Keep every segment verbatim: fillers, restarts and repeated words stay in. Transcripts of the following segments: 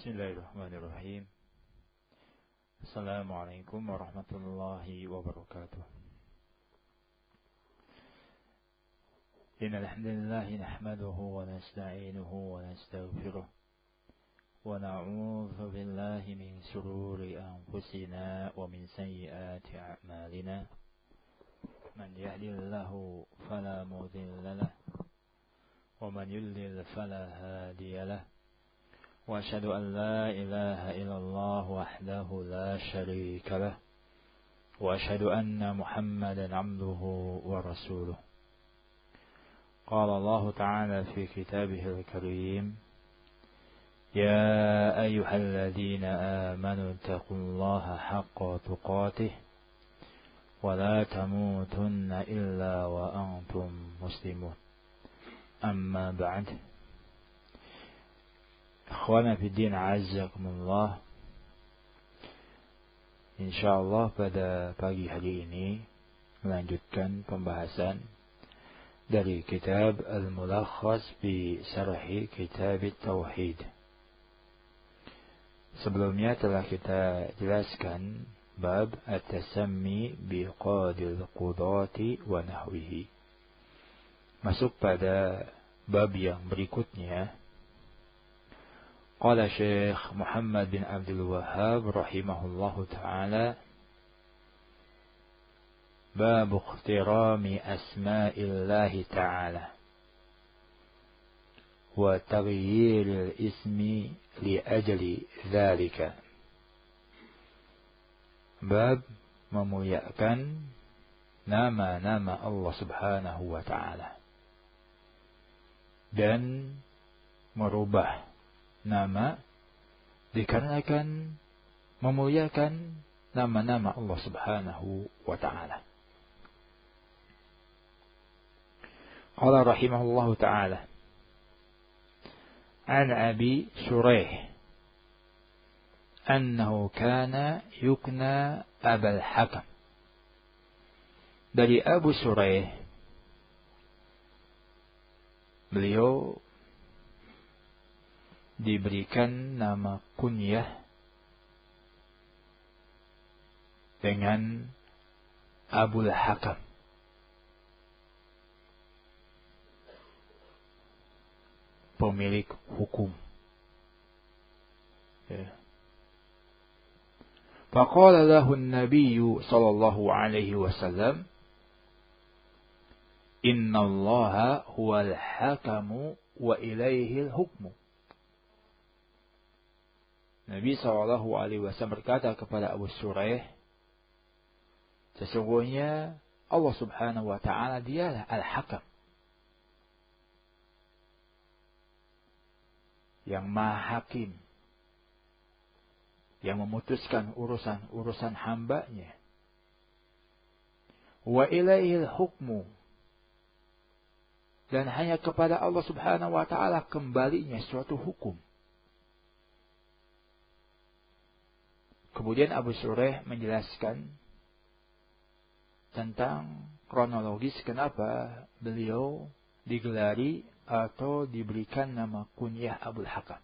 Bismillahirrahmanirrahim. Assalamualaikum warahmatullahi wabarakatuh. Innal hamdalillah nahmaduhu wa nasta'inuhu wa nastaghfiruh wa na'udzu billahi min shururi anfusina wa min sayyiati a'malina. Man yahdihillahu fala mudilla lahu wa man yudlil fala hadiya lahu. وأشهد أن لا إله إلا الله وحده لا شريك له وأشهد أن محمدا عبده ورسوله. قال الله تعالى في كتابه الكريم: يا أيها الذين آمنوا اتقوا الله حق تقاته ولا تموتن إلا وأنتم مسلمون. أما بعد. Akhwana fiddin azzakumullah. Insyaallah pada pagi hari ini melanjutkan pembahasan dari kitab Al-Mulakhas bi Syarhi Kitab At-Tauhid. Sebelumnya telah kita jelaskan bab At-Tasammi bi Qadil Qudati wa nahwihi. Masuk pada bab yang berikutnya. Qala Syekh Muhammad bin Abdul Wahhab rahimahullahu ta'ala: Bab ikhtirami asma'illahi ta'ala wa taghyiril ismi li ajli dzalika. Bab memuliakan nama-nama Allah Subhanahu wa ta'ala dan merubah nama dikarenakan memuliakan nama-nama Allah Subhanahu wa ta'ala. Qala rahimahullahu ta'ala: An Abi Shuraih annahu kana yukna Abul Hakam. Dari Abu Shuraih, beliau diberikan nama kunyah dengan Abul Hakam. Pemilik hukum. Ya. Faqala lahu an-nabiy sallallahu alaihi wasallam: Inna Allaha huwal hakamu wa ilaihi al-hukmu. Nabi sallallahu alaihi wasallam berkata kepada Abu Shuraih, sesungguhnya Allah Subhanahu wa ta'ala dialah Al-Hakam, yang Maha Hakim, yang memutuskan urusan-urusan hambanya. Wa ilaihil hukmu, dan hanya kepada Allah Subhanahu wa ta'ala kembalinya suatu hukum. Kemudian Abu Shuraih menjelaskan tentang kronologis kenapa beliau digelari atau diberikan nama kunyah Abul Hakam.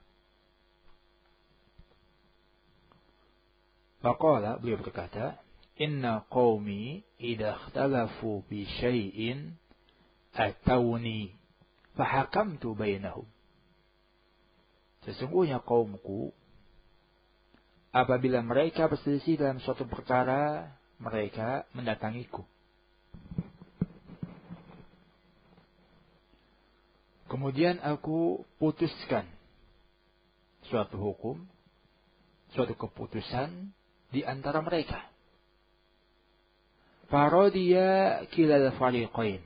Faqala, beliau berkata, Inna qaumi idha ikhtalafu bi syai'in atawni fahakamtu bainahum. Sesungguhnya kaumku, apabila mereka berselisih dalam suatu perkara, mereka mendatangiku. Kemudian aku putuskan suatu hukum, suatu keputusan di antara mereka. Faradiya kilal fariqain.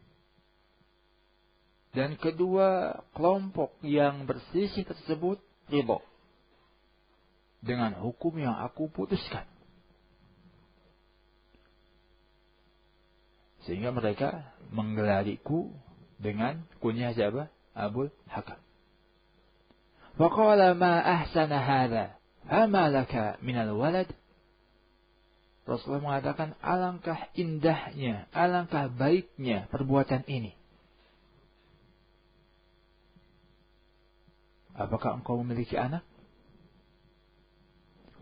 Dan kedua kelompok yang berselisih tersebut ridha dengan hukum yang aku putuskan. Sehingga mereka menggelariku dengan kunyah siapa? Abul Hakam. Faqala ma ahsana hadha, fama laka minal walad. Rasulullah mengatakan, alangkah indahnya, alangkah baiknya perbuatan ini. Apakah engkau memiliki anak?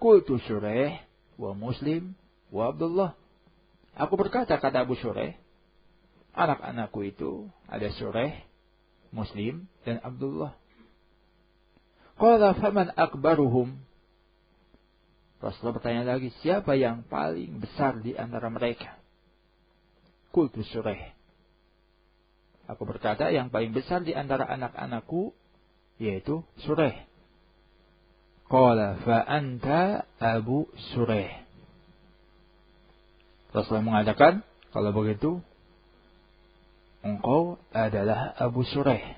Qultu Syuraih wa Muslim wa Abdullah. Aku berkata, kata Abu Syuraih, anak-anakku itu ada Syuraih, Muslim, dan Abdullah. Qala faman akbaruhum. Rasulullah bertanya lagi, siapa yang paling besar di antara mereka? Qultu Syuraih. Aku berkata, yang paling besar di antara anak-anakku yaitu Syuraih. Qala fa anta Abu Syuraih. Rasulullah mengatakan, kalau begitu engkau adalah Abu Syuraih.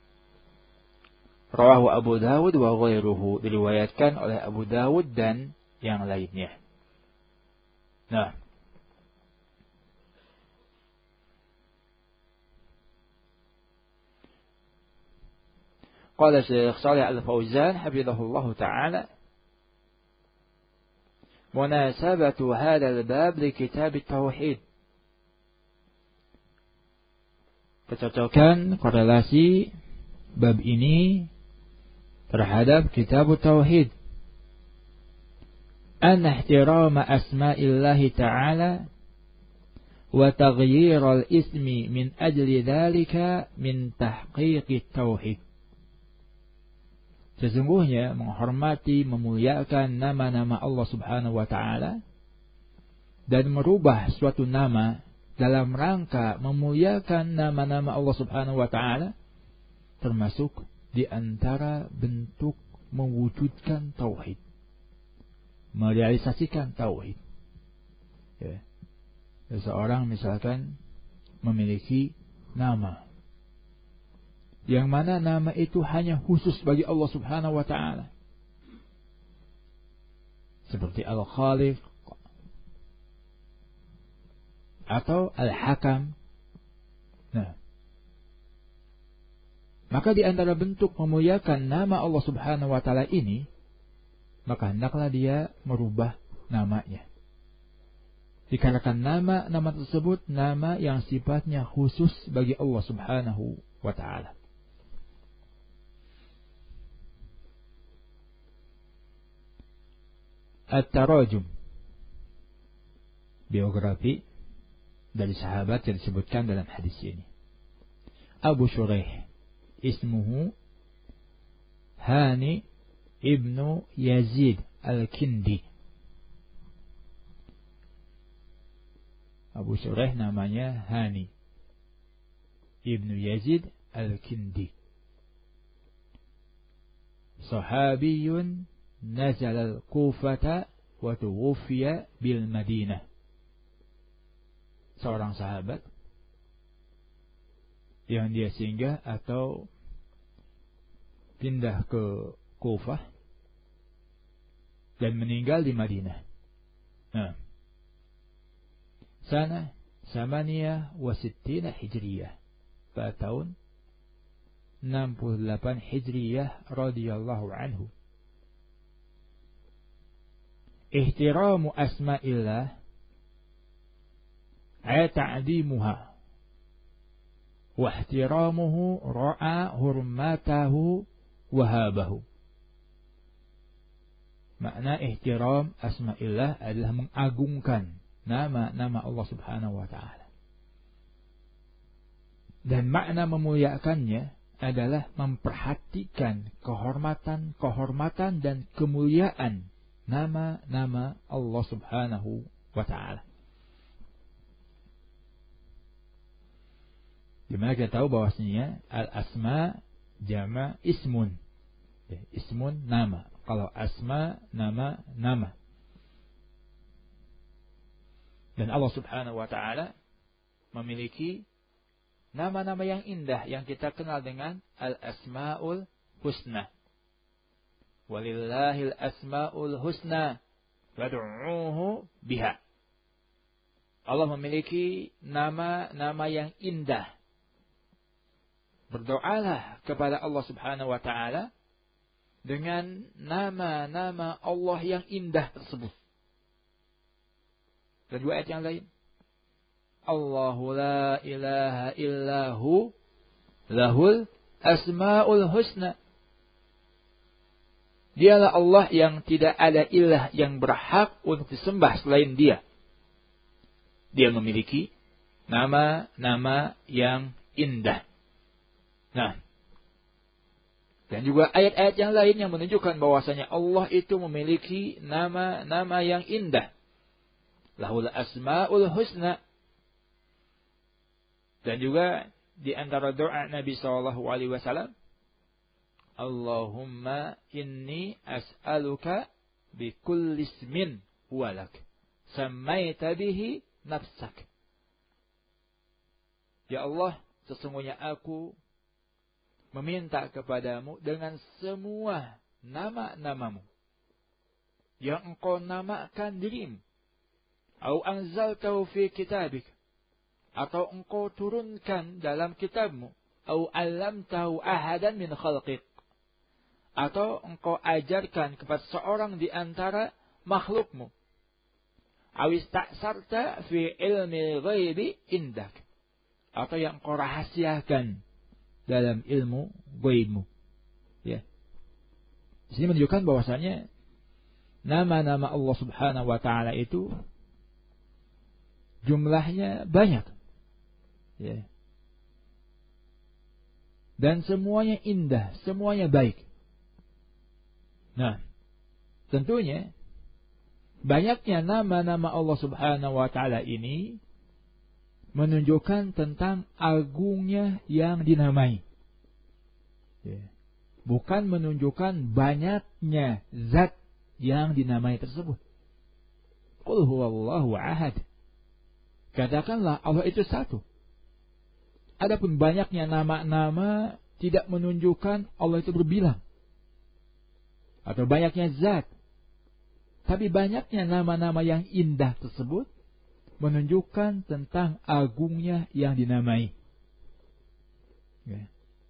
Rawahu Abu Dawud wa ghairuhu, diriwayatkan oleh Abu Dawud dan yang lainnya. Nah, qala Syekh Shalih Al-Fauzan hafizahullah taala, munasabatu hadzal bab li kitab at-tauhid. Kecocokan korelasi bab ini terhadap kitab tauhid. An ihtirama asma'illahi ta'ala wa taghyir al-ismi min ajli dhalika min tahqiq tauhid. Sesungguhnya menghormati, memuliakan nama-nama Allah Subhanahu wa taala dan merubah suatu nama dalam rangka memuliakan nama-nama Allah Subhanahu wa taala termasuk di antara bentuk mewujudkan tauhid, merealisasikan tauhid. Ya. Seseorang misalkan memiliki nama yang mana nama itu hanya khusus bagi Allah Subhanahu wa taala, seperti Al-Khaliq atau Al-Hakam. Nah, maka di antara bentuk memuliakan nama Allah Subhanahu wa taala ini, maka hendaklah dia merubah namanya. Dikarenakan nama-nama tersebut nama yang sifatnya khusus bagi Allah Subhanahu wa taala. At-Tarajum, biografi dari sahabat yang disebutkan dalam hadis ini. Abu Syuraih ismuhu Hani ibnu Yazid al-Kindi. Abu Syuraih namanya Hani ibnu Yazid al-Kindi. Sahabiyun nazal al-Kufata wa tuwfiya bil Madinah. Seorang sahabat yang dia singgah atau pindah ke Kufah dan meninggal di Madinah. Nah, sana Samaniyah wa Sittina Hijriyah, pada tahun enam puluh delapan Hijriyah radhiyallahu anhu. Ihtiramu asma'illah ay ta'dimuha wa ihtiramuhu ra'a hurmatahu wa habahu. Makna ihtiram asma'illah adalah mengagungkan nama-nama Allah Subhanahu wa taala. Dan makna memuliakannya adalah memperhatikan kehormatan-kehormatan dan kemuliaan nama-nama Allah Subhanahu wa taala. Dimana kita tahu bahwasanya al-asma jama ismun. Ya, ismun nama. Kalau asma nama nama. Dan Allah Subhanahu wa taala memiliki nama-nama yang indah yang kita kenal dengan al-asmaul husna. Walillahil asmaul husna fad'uuhu biha. Allah memiliki nama-nama yang indah. Berdoalah kepada Allah Subhanahu wa taala dengan nama-nama Allah yang indah tersebut. Dan dua ayat yang lain. Allahu la ilaha illahu lahul asmaul husna. Dialah Allah yang tidak ada ilah yang berhak untuk disembah selain Dia. Dia memiliki nama-nama yang indah. Nah, dan juga ayat-ayat yang lain yang menunjukkan bahwasanya Allah itu memiliki nama-nama yang indah. Lahul asma'ul husna. Dan juga di antara doa Nabi shallallahu alaihi wasallam, Allahumma inni as'aluka bi kulli ismin huwalak sammaita bihi nafsak. Ya Allah, sesungguhnya aku meminta kepadamu dengan semua nama-namamu yang engkau namakan dirimu, au anzaltahu fi kitabik, atau engkau turunkan dalam kitabmu, au allamtahu ahadan min khalqik, atau engkau ajarkan kepada seorang di antara makhlukmu, awis ta'sarta fi ilmi ghaibi indak, atau yang engkau rahasiakan dalam ilmu ghaibmu. Ya. Di sini menunjukkan bahwasanya nama-nama Allah Subhanahu wa taala itu jumlahnya banyak. Ya. Dan semuanya indah, semuanya baik. Nah, tentunya banyaknya nama-nama Allah Subhanahu wa taala ini menunjukkan tentang agungnya yang dinamai. Ya. Bukan menunjukkan banyaknya zat yang dinamai tersebut. Qul huwallahu ahad. Katakanlah Allah itu satu. Adapun banyaknya nama-nama tidak menunjukkan Allah itu berbilang. Atau banyaknya zat. Tapi banyaknya nama-nama yang indah tersebut menunjukkan tentang agungnya yang dinamai. Ya.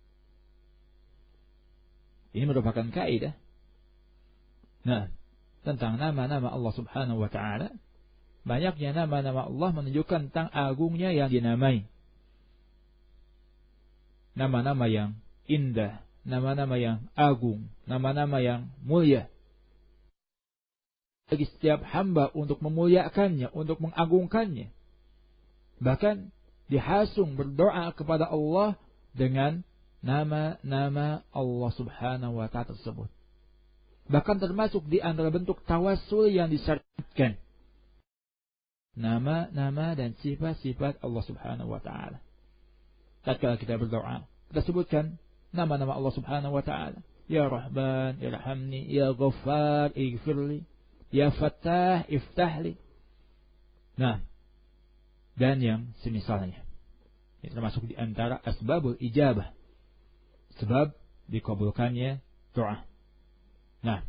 Ini merupakan kaidah. Nah, tentang nama-nama Allah Subhanahu wa taala, banyaknya nama-nama Allah menunjukkan tentang agungnya yang dinamai. Nama-nama yang indah, nama-nama yang agung, nama-nama yang mulia. Bagi setiap hamba untuk memuliakannya, untuk mengagungkannya. Bahkan dihasung berdoa kepada Allah dengan nama-nama Allah Subhanahu wa taala tersebut. Bahkan termasuk di antara bentuk tawassul yang disyariatkan. Nama-nama dan sifat-sifat Allah Subhanahu wa taala. Tatkala kita berdoa, kita sebutkan nama-nama Allah Subhanahu wa taala. Ya Rahman, irhamni, ya Ghaffar, ighfirli. Ya Fattah, iftahli. Nah, dan yang semisalnya. Ini termasuk di antara asbabul ijabah. Sebab dikabulkannya doa. Nah,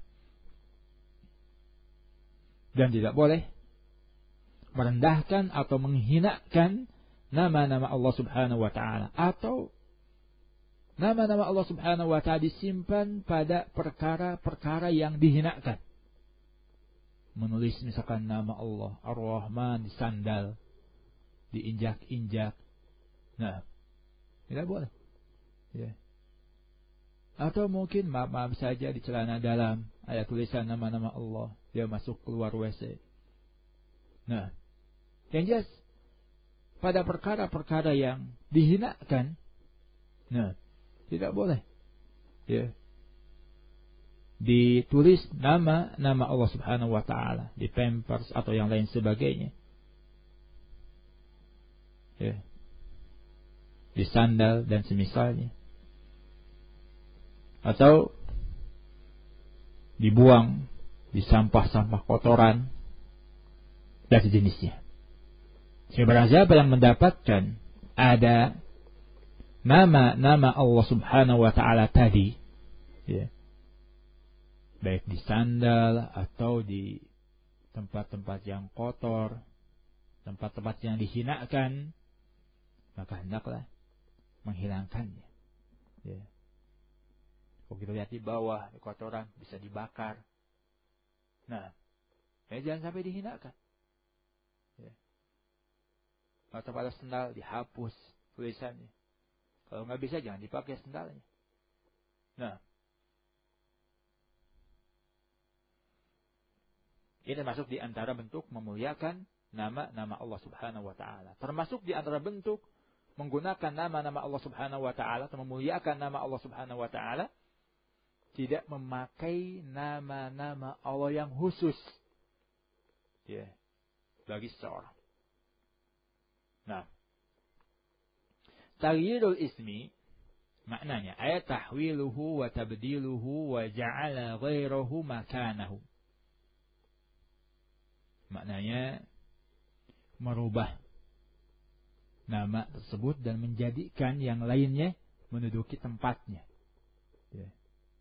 dan tidak boleh merendahkan atau menghinakan nama-nama Allah Subhanahu wa taala, atau nama-nama Allah Subhanahu wa taala disimpan pada perkara-perkara yang dihinakan. Menulis misalkan nama Allah Ar-Rahman di sandal, diinjak-injak. Nah, tidak boleh. Ya. Atau mungkin maaf-maaf saja di celana dalam ada tulisan nama-nama Allah, dia masuk keluar W C. Nah, yang jelas pada perkara-perkara yang dihinakan, nah, tidak boleh. Ya. Ditulis nama-nama Allah Subhanahu wa taala di pampers atau yang lain sebagainya. Ya. Di sandal dan semisalnya. Atau dibuang di sampah-sampah kotoran dan sejenisnya. Barang siapa yang mendapatkan ada nama-nama Allah Subhanahu wa taala tadi, ya, baik di sandal atau di tempat-tempat yang kotor, tempat-tempat yang dihinakan, maka hendaklah menghilangkannya. Ya. Kalau kita lihat di bawah, di kotoran bisa dibakar. Nah, ya jangan sampai dihinakan. Ya. Atau pada sandal dihapus tulisannya. Kalau nggak bisa jangan dipakai sandalnya. Nah, Ini termasuk di antara bentuk memuliakan nama-nama Allah Subhanahu wa taala. Termasuk di antara bentuk menggunakan nama-nama Allah Subhanahu wa taala atau memuliakan nama Allah Subhanahu wa taala, tidak memakai nama-nama Allah yang khusus ya bagi seseorang. Nah, taghyirul ismi maknanya ayat tahwiluhu wa tabdiluhu wa ja'ala ghairahu makanahu. Maknanya merubah nama tersebut dan menjadikan yang lainnya menduduki tempatnya. Ya.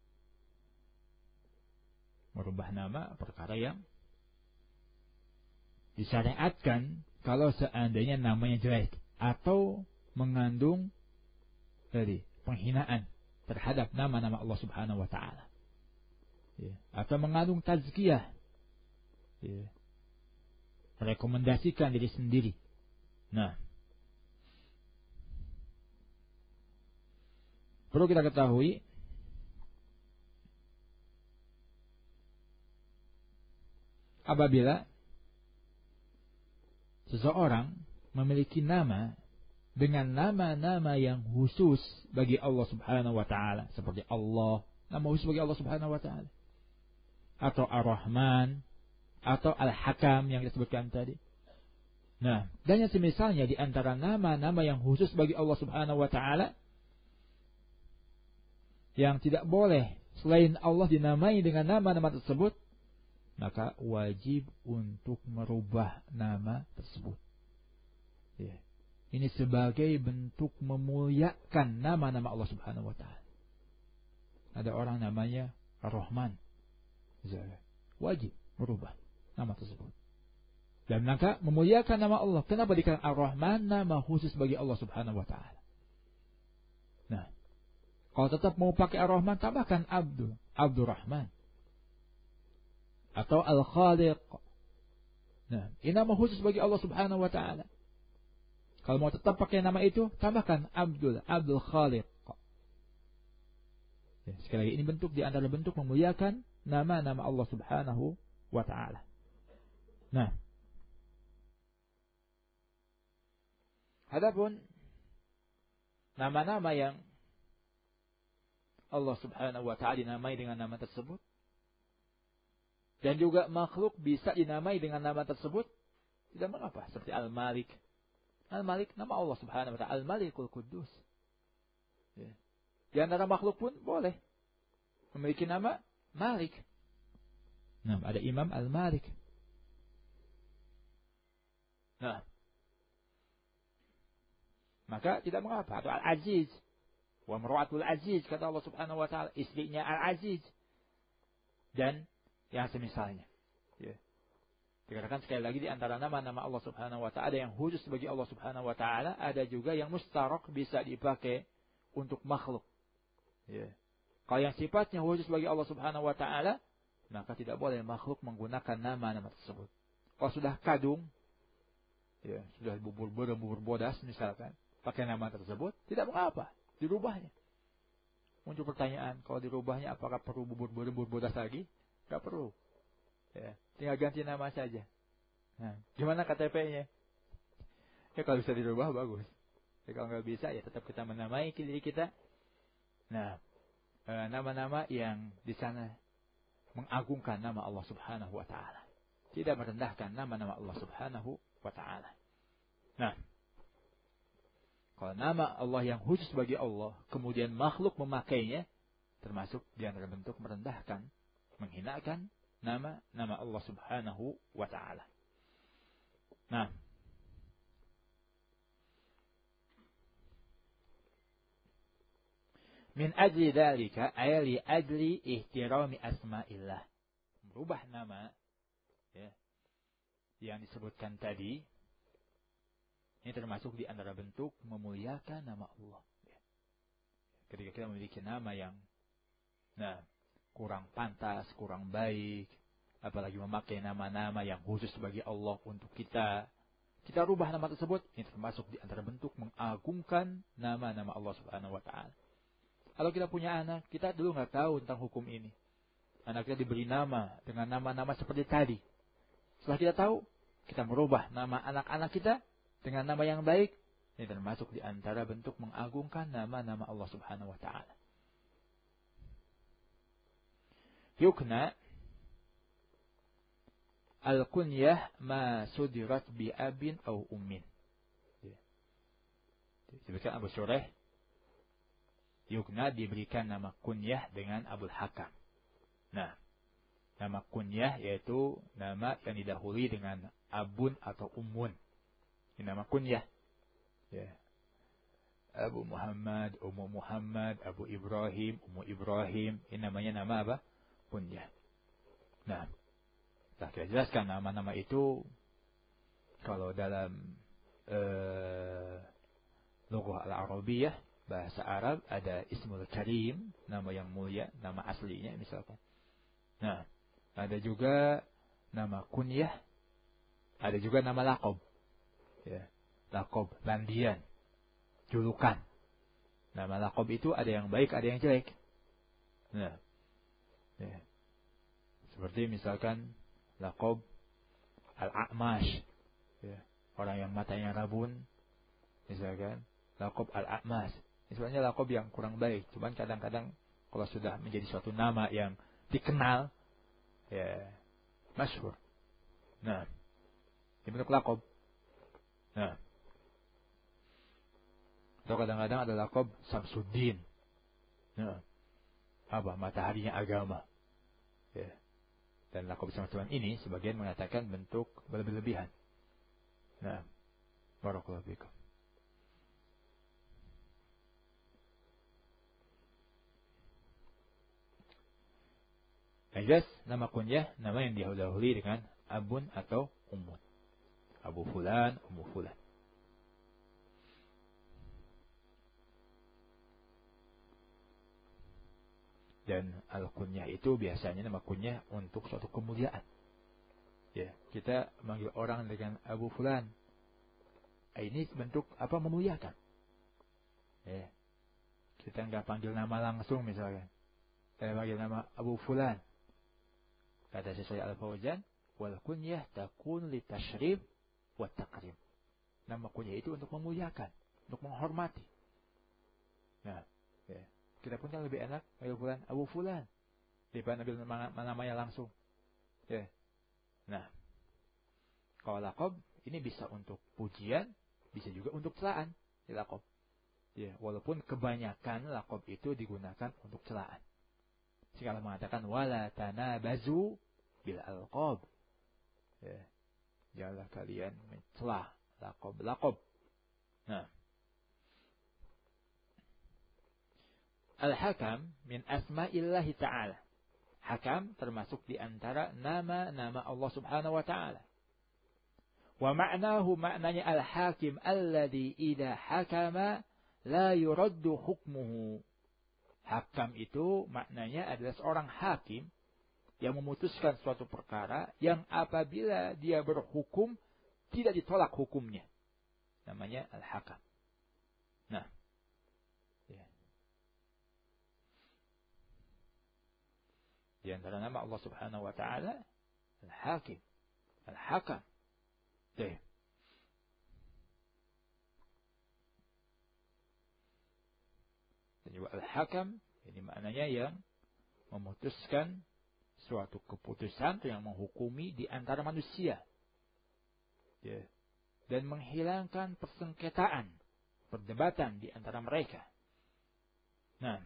Merubah nama perkara yang disyariatkan kalau seandainya namanya jelek atau mengandung tadi penghinaan terhadap nama-nama Allah Subhanahu wa taala. Ya. Atau mengandung tazkiyah. Ya. Rekomendasikan diri sendiri. Nah, perlu kita ketahui apabila seseorang memiliki nama dengan nama-nama yang khusus bagi Allah Subhanahu wa taala, seperti Allah, nama khusus bagi Allah Subhanahu wa taala, atau Ar-Rahman, atau Al-Hakam yang disebutkan tadi. Nah, dan yang semisalnya di antara nama-nama yang khusus bagi Allah Subhanahu wa taala yang tidak boleh selain Allah dinamai dengan nama-nama tersebut, maka wajib untuk merubah nama tersebut. Ya. Ini sebagai bentuk memuliakan nama-nama Allah Subhanahu wa taala. Ada orang namanya Ar-Rahman. Wajib merubah nama tersebut. Dan maka memuliakan nama Allah. Kenapa dikatakan Ar-Rahman? Nama khusus bagi Allah Subhanahu wa taala. Nah, kalau tetap mau pakai Ar-Rahman, tambahkan Abdul, Abdul Rahman. Atau Al-Khaliq. Nah, ini nama khusus bagi Allah Subhanahu wa taala. Kalau mau tetap pakai nama itu, tambahkan Abdul, Abdul Khaliq. Ya, sekali lagi ini bentuk di antara bentuk memuliakan nama-nama Allah Subhanahu wa taala. Nah, adapun nama-nama yang Allah Subhanahu wa taala dinamai dengan nama tersebut, dan juga makhluk bisa dinamai dengan nama tersebut, tidak mengapa. Seperti Al-Malik. Al-Malik nama Allah Subhanahu wa taala, Al-Malikul Quddus. Ya. Di antara makhluk pun boleh memiliki nama Malik. Nah, ada Imam Al-Malik. Nah, maka tidak mengapa. Atau Al-Aziz. Wa Mar'atul Aziz, kata Allah Subhanahu wa taala, istrinya Al-Aziz. Dan yang semisalnya. Ya. Dikatakan sekali lagi di antara nama-nama Allah Subhanahu wa taala yang khusus bagi Allah Subhanahu wa taala, ada juga yang mustarak bisa dipakai untuk makhluk. Ya. Kalau yang sifatnya khusus bagi Allah Subhanahu wa taala, maka tidak boleh makhluk menggunakan nama-nama tersebut. Kalau sudah kadung, ya, sudah bubur bodas, bubur bodas misalkan, pakai nama tersebut, tidak mengapa dirubahnya. Muncul pertanyaan, kalau dirubahnya apakah perlu bubur bodas, bubur bodas lagi? Tidak perlu. Ya, tinggal ganti nama saja. Nah, gimana K T P-nya? Ya kalau bisa dirubah bagus. Ya, kalau nggak bisa, ya tetap kita menamai diri kita. Nah, nama-nama yang di sana mengagungkan nama Allah Subhanahu wa taala, tidak merendahkan nama-nama Allah Subhanahu wa taala. Nah, kalau nama Allah yang khusus bagi Allah, kemudian makhluk memakainya, termasuk di antara bentuk merendahkan, menghinakan nama-nama Allah Subhanahu wa taala. Nah, min ajli dzalika ay li ajli ihtirami asma'illah. Merubah nama ya yang disebutkan tadi, ini termasuk di antara bentuk memuliakan nama Allah. Ketika kita memiliki nama yang nah kurang pantas, kurang baik, apalagi memakai nama-nama yang khusus bagi Allah untuk kita, kita rubah nama tersebut, ini termasuk di antara bentuk mengagungkan nama-nama Allah Subhanahu wa taala. Kalau kita punya anak, kita dulu nggak tahu tentang hukum ini. Anak kita diberi nama dengan nama-nama seperti tadi. Setelah kita tahu, kita merubah nama anak-anak kita dengan nama yang baik. Ini termasuk di antara bentuk mengagungkan nama-nama Allah Subhanahu wa taala. Yukna al-kunyah ma sudirat bi abin aw ummin. Disebutkan Abu Shuraih, Yukna diberikan nama kunyah dengan Abul Hakam. Nah, nama kunyah yaitu nama yang didahului dengan abun atau ummun. Ini nama kunyah. Ya. Abu Muhammad, Ummu Muhammad, Abu Ibrahim, Ummu Ibrahim. Ini namanya nama apa? Kunyah. Nah, telah kita jelaskan nama-nama itu kalau dalam uh, Lughah al-Arabiyah, bahasa Arab, ada Ismul Karim, nama yang mulia, nama aslinya misalkan. Nah, ada juga nama kunyah, ada juga nama laqab. Ya, laqab, landian, julukan. Nama laqab itu ada yang baik, ada yang jelek. Nah, ya. Seperti misalkan laqab al-A'mash, ya, orang yang matanya rabun, misalkan laqab al-A'mas. Ini sebenarnya laqab yang kurang baik. Cuman kadang-kadang kalau sudah menjadi suatu nama yang dikenal, ya, masyhur. Nah, ini bentuk laqab. Nah, atau kadang-kadang ada laqab Samsuddin. Nah, apa? Mataharinya agama. Ya. Dan laqab Samsuddin ini sebagian mengatakan bentuk berlebihan. Nah, barakallahu fikum. Yang jelas, nama kunyah, nama yang didahului dengan abun atau ummun. Abu Fulan, Ummu Fulan. Dan al-kunyah itu biasanya nama kunyah untuk suatu kemuliaan. Ya, kita manggil orang dengan Abu Fulan. Ini bentuk apa? Memuliakan. Ya. Kita nggak panggil nama langsung misalkan. Kita panggil nama Abu Fulan. Kata Syekh Al-Fauzan, wal kunyah takun li tasyrif wa takrim. Nama kunyah itu untuk memuliakan, untuk menghormati. Nah, ya. Kita pun kan lebih enak panggil Fulan Abu Fulan daripada panggil nama, namanya langsung. Ya. Nah, kalau laqab ini bisa untuk pujian, bisa juga untuk celaan. Ya, laqab. Ya, walaupun kebanyakan laqab itu digunakan untuk celaan. Sehingga Allah mengatakan wala tanabazu bil alqab. Ya. Janganlah kalian mencela laqab-laqab. Nah. Al-Hakam min asma'illahi ta'ala. Hakam termasuk di antara nama-nama Allah Subhanahu wa ta'ala. Wa ma'nahu maknanya al-hakim alladhi idha hakama la yuraddu hukmuhu. Hakam itu maknanya adalah seorang hakim yang memutuskan suatu perkara yang apabila dia berhukum tidak ditolak hukumnya. Namanya al-hakam. Nah. Ya. Di antara nama Allah Subhanahu wa taala al-hakim, al-hakam. Baik. Dan juga al-hakam, ini maknanya yang memutuskan suatu keputusan yang menghukumi di antara manusia. Ya. Dan menghilangkan persengketaan, perdebatan di antara mereka. Nah.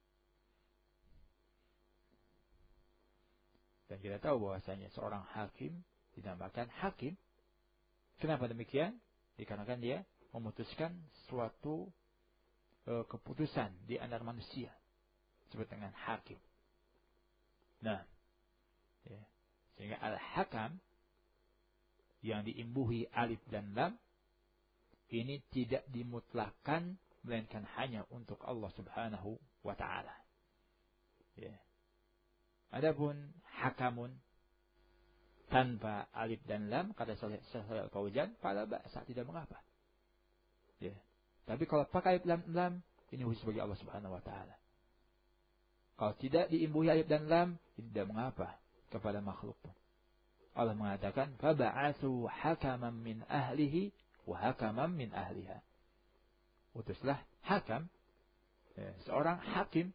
Dan kita tahu bahwasanya seorang hakim dinamakan hakim. Kenapa demikian? Dikarenakan dia memutuskan suatu keputusan di antara manusia disebut dengan hakim. Nah, ya. Sehingga al-hakam yang diimbuhi alif dan lam ini tidak dimutlakkan melainkan hanya untuk Allah Subhanahu wa taala. Ya. Adapun hakamun tanpa alif dan lam kata Syekh Al-Fauzan fala ba'sa, tidak mengapa. Ya. Tapi kalau pakai alif lam, lam ini khusus bagi Allah Subhanahu wa taala. Kalau tidak diimbuhi alif dan lam, ini tidak mengapa kepada makhluk pun. Allah mengatakan, "Faba'atsu hakaman min ahlihi wa hakaman min ahliha." Utuslah hakam, ya, seorang hakim.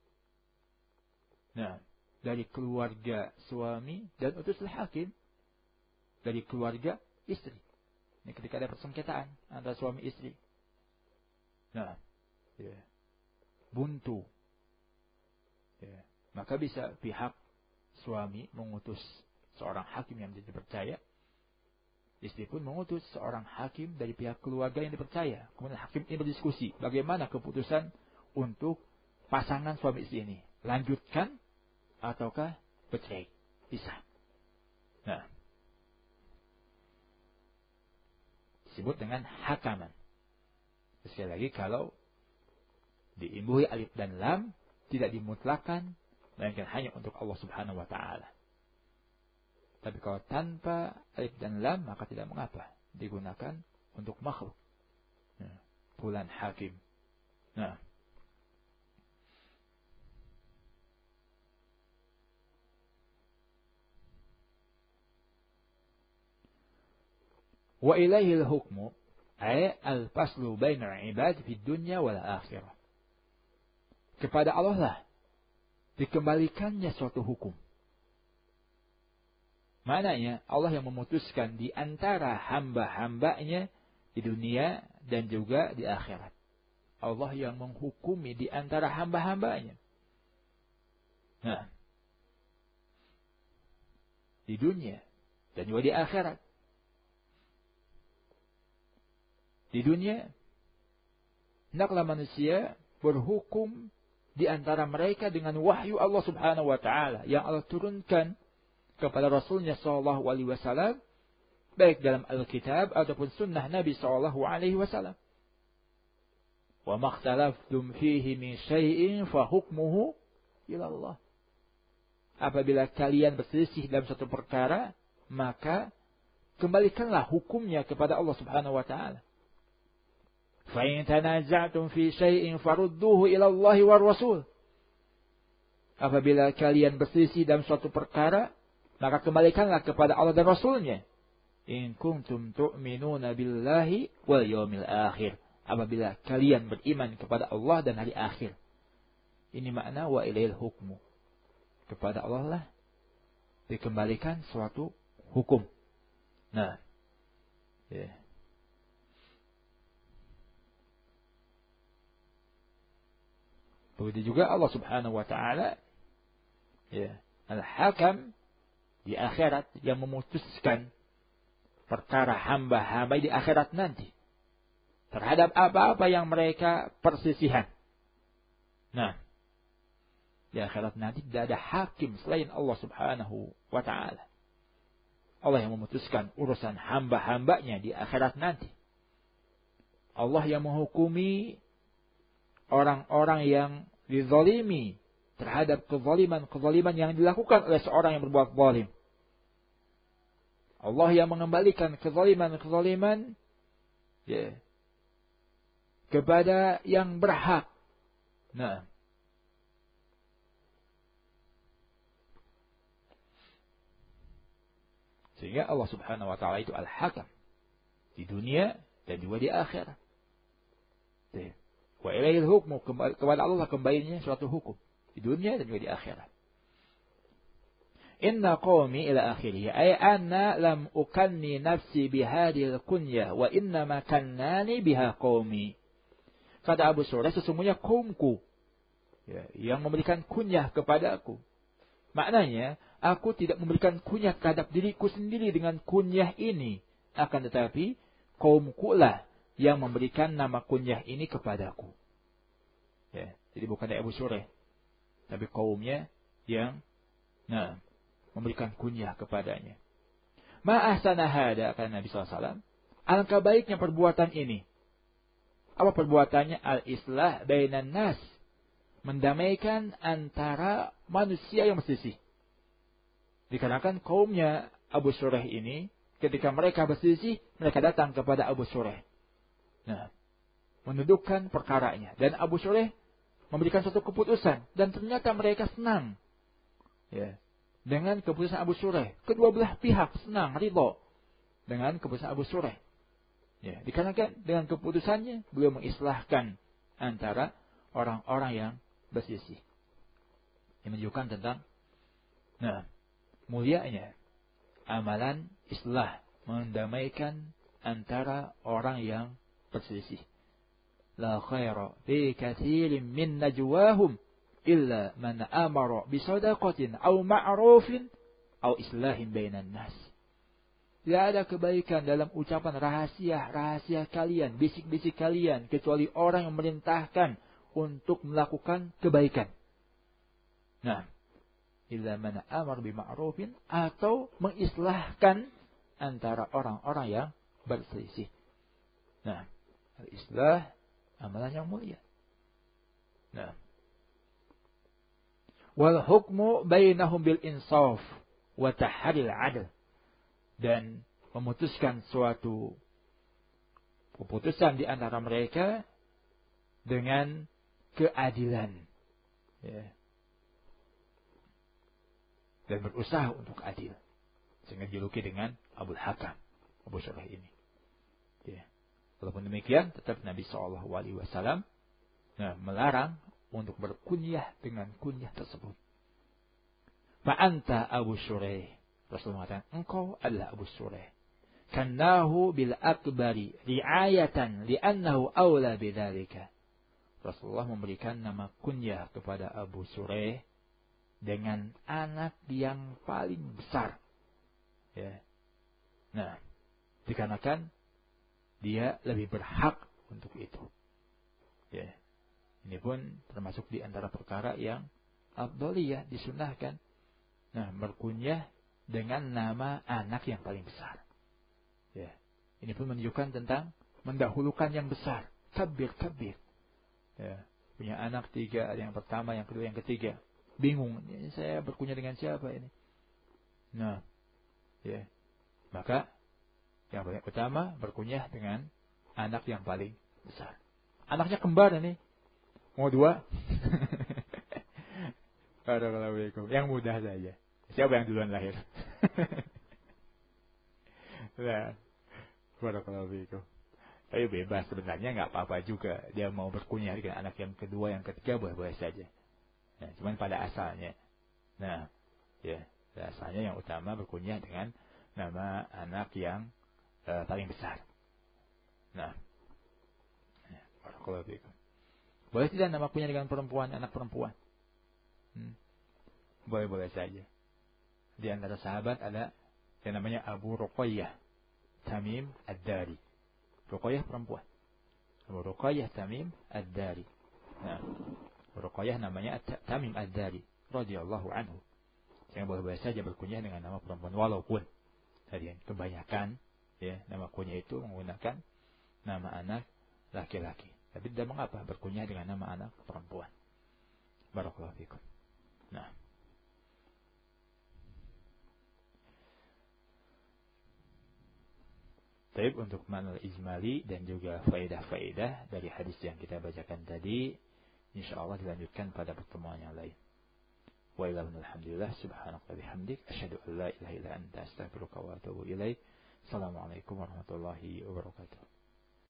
Nah, dari keluarga suami, dan utuslah hakim dari keluarga istri. Ini ketika ada persengketaan antara suami istri. Nah, ya, buntu. Ya, maka bisa pihak suami mengutus seorang hakim yang dipercaya. Istri pun mengutus seorang hakim dari pihak keluarga yang dipercaya. Kemudian hakim ini berdiskusi bagaimana keputusan untuk pasangan suami istri ini. Lanjutkan ataukah bercerai, pisah. Nah, disebut dengan hakaman. Sekali lagi, kalau diimbuhi alif dan lam, tidak dimutlakan, melainkan hanya untuk Allah Subhanahu wa Ta'ala. Tapi kalau tanpa alif dan lam, maka tidak mengapa digunakan untuk makhluk. Nah, fulan hakim. Nah, wa ilaihil hukmu ay al-faslu bainal ibad fid dunya wal akhirah. Kepada Allah lah dikembalikannya suatu hukum. Maknanya Allah yang memutuskan di antara hamba-hambanya di dunia dan juga di akhirat. Allah yang menghukumi di antara hamba-hambanya. Nah, di dunia dan juga di akhirat. Di dunia, hendaklah manusia berhukum di antara mereka dengan wahyu Allah Subhanahu wa Ta'ala yang Allah turunkan kepada Rasulnya Sallallahu Alaihi Wasallam, baik dalam Alkitab ataupun Sunnah Nabi Sallallahu Alaihi Wasallam. Wa makhtalaftum fihi min syai'in fa hukmuhu ila Allah. Apabila kalian berselisih dalam satu perkara, maka kembalikanlah hukumnya kepada Allah Subhanahu wa Ta'ala. Fa in tanaza'tum fi syai'in farudduhu ila Allah war Rasul. Apabila kalian berselisih dalam suatu perkara, maka kembalikanlah kepada Allah dan Rasulnya. In kuntum tu'minuna billahi wal yawmil akhir. Apabila kalian beriman kepada Allah dan hari akhir. Ini makna wa ilaihil hukmu. Kepada Allah lah dikembalikan suatu hukum. Nah, ya. Yeah. Begitu juga Allah Subhanahu wa Ta'ala, ya, al-hakam di akhirat yang memutuskan perkara hamba-hamba di akhirat nanti terhadap apa-apa yang mereka persisihan. Nah, di akhirat nanti tidak ada hakim selain Allah Subhanahu wa Ta'ala. Allah yang memutuskan urusan hamba-hambanya di akhirat nanti. Allah yang menghukumi orang-orang yang dizalimi terhadap kezaliman-kezaliman yang dilakukan oleh seorang yang berbuat zalim. Allah yang mengembalikan kezaliman-kezaliman, ya, kepada yang berhak. Nah, sehingga Allah Subhanahu wa Ta'ala itu al-hakam di dunia dan juga di akhirat. Ya. Wa ilaihil hukmu, kepada Allah kembalinya suatu hukum di dunia dan juga di akhirat. Inna qawmi ila akhirih ay anna lam ukanni nafsi bihadil kunyah wa inna ma kannani biha qawmi. Kata Abu Surah, sesungguhnya kaumku, ya, yang memberikan kunyah kepadaku. Maknanya, aku tidak memberikan kunyah terhadap diriku sendiri dengan kunyah ini, akan tetapi kaumku lah yang memberikan nama kunyah ini kepadaku. Ya, jadi bukan dari Abu Surah, tapi kaumnya yang, nah, memberikan kunyah kepadanya. Ma'ahsana hada, kata Nabi sallallahu alaihi wasallam, alangkah baiknya perbuatan ini. Apa perbuatannya? Al-islah bainan nas, mendamaikan antara manusia yang berselisih. Dikarenakan kaumnya Abu Surah ini, ketika mereka berselisih, mereka datang kepada Abu Surah. Nah, mendudukkan perkaranya. Dan Abu Surah memberikan satu keputusan. Dan ternyata mereka senang. Ya. dengan keputusan Abu Shuraih. Kedua belah pihak senang, ridho dengan keputusan Abu Shuraih. Ya, dikarenakan dengan keputusannya beliau mengislahkan antara orang-orang yang berselisih. Ini menunjukkan tentang nah, mulianya amalan islah, mendamaikan antara orang yang berselisih. La khaira fi katsirin min najwahum illa man amara bi shadaqatin aw ma'rufin aw islahin bainan nas. Tidak ada kebaikan dalam ucapan rahasia-rahasia kalian, bisik-bisik kalian, kecuali orang yang merintahkan untuk melakukan kebaikan. Nah, illa man amara bi ma'rufin, atau mengislahkan antara orang-orang yang berselisih. Nah, al-islah amalan yang mulia. Nah, wal hukmu bainahum bil insaf wa tahril adl, dan memutuskan suatu keputusan di antara mereka dengan keadilan, ya, dan berusaha untuk adil, sehingga dijuluki dengan Abul Hakam, Abu Shuraih ini. Ya. Walaupun demikian, tetap Nabi Shallallahu Alaihi Wasallam nah, melarang untuk berkunyah dengan kunyah tersebut. Fa'anta Abu Shuraih, Rasulullah mengatakan, engkau adalah Abu Shuraih. Kannahu bil akbari ri'ayatan li'annahu awla bidzalika. Rasulullah memberikan nama kunyah kepada Abu Shuraih dengan anak yang paling besar. Ya. Nah, dikarenakan dia lebih berhak untuk itu. Ya. Ini pun termasuk di antara perkara yang afdhaliyah, disunahkan. Nah, berkunyah dengan nama anak yang paling besar. Ya. Ini pun menunjukkan tentang mendahulukan yang besar. Kabir, kabir. Ya. Punya anak tiga, ada yang pertama, yang kedua, yang ketiga. Bingung, ini saya berkunyah dengan siapa ini? Nah, ya. Maka yang paling utama berkunyah dengan anak yang paling besar. Anaknya kembar ini. Mau dua? Barakallahu. Yang mudah saja. Siapa yang duluan lahir? Nah, barakallahu. Tapi bebas sebenarnya, nggak apa-apa juga. Dia mau berkunyah dengan anak yang kedua, yang ketiga, boleh-boleh saja. Nah, cuman pada asalnya. Nah, ya, pada asalnya yang utama berkunyah dengan nama anak yang uh, paling besar. Nah, ya, barakallahu. Boleh tidak nama kunyah dengan perempuan, anak perempuan? Hmm. Boleh-boleh saja. Di antara sahabat ada yang namanya Abu Ruqayyah Tamim Ad-Dari. Ruqayyah perempuan. Abu Ruqayyah Tamim Ad-Dari. Nah, Ruqayyah namanya Tamim Ad-Dari radhiyallahu anhu. Yang boleh-boleh saja berkunyah dengan nama perempuan, walaupun tadi kebanyakan ya nama kunyah itu menggunakan nama anak laki-laki. Tapi tidak mengapa berkunyah dengan nama anak perempuan. Barakallahu fikum. Nah, baik, untuk makna ijmali dan juga faedah-faedah dari hadis yang kita bacakan tadi, insyaallah dilanjutkan pada pertemuan yang lain. Wa ila alhamdulillah subhanaka bihamdik asyhadu an la ilaha illa anta astaghfiruka wa atubu ilaik. Assalamualaikum warahmatullahi wabarakatuh.